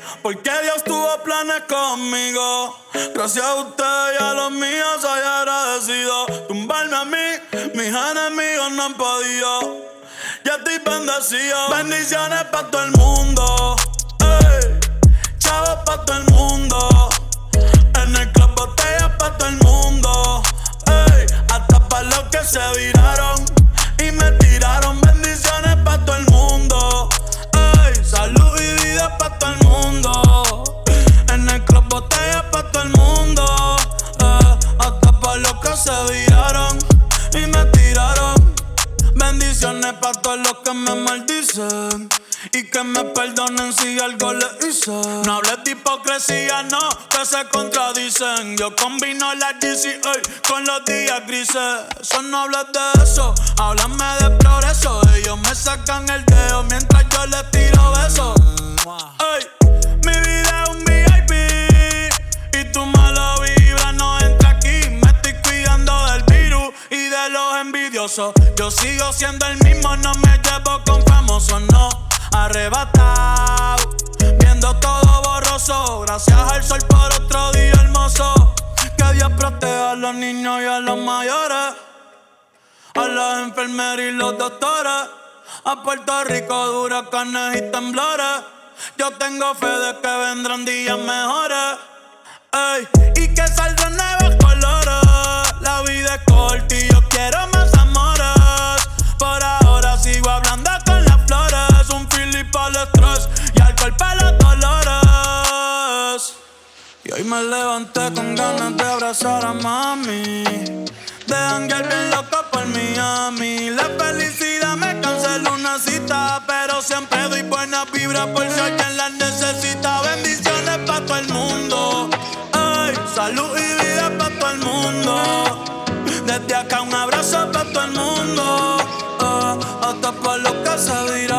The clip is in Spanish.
porque Dios tuvo planes conmigo. Gracias a usted y a los míos soy agradecido. Tumbarme a mí, mis enemigos no han podido. Ya estoy bendecido. Bendiciones para todo el mundo. Ey, chavos para todo el mundo. En el club botellas para todo el mundo. Ey, hasta para los que se viraron y me tiraron. Bendiciones para todo el mundo. Ey, salud y vida para todo el mundo. En el club botellas para todo el mundo. Hasta para los que se viraron y me tiraron. Bendiciones para todos los que me maldicen y que me perdonen si algo les hice. No hables de hipocresía, no, que se contradicen. Yo combino la DCA con los días grises. Eso no hables de eso, háblame de progreso. Ellos me sacan el dedo mientras yo les tiro besos. Ey, mi vida es un VIP y tu mala vibra no entra aquí. Me estoy cuidando del virus y de los envidiosos. Yo sigo siendo el mismo, no me llevo con famosos, no. Arrebatado, viendo todo borroso. Gracias al sol por otro día hermoso. Que Dios proteja a los niños y a los mayores, a las enfermeras y los doctores. A Puerto Rico huracanes y temblores. Yo tengo fe de que vendrán días mejores. Ey, y que saldrán nuevos colores. La vida es corta y yo quiero más amores. Por ahora sigo hablando con las flores. Un Philip al estrés y alcohol para los dolores. Y hoy me levanté con ganas de abrazar a mami, de janguear bien loco por Miami. La felicidad me canceló una cita, pero siempre doy buena vibra por si alguien la necesita. Bendiciones para todo el mundo. Ay, salud y vida para todo el mundo. Desde acá un abrazo para todo el mundo. Hasta para los que se dirán.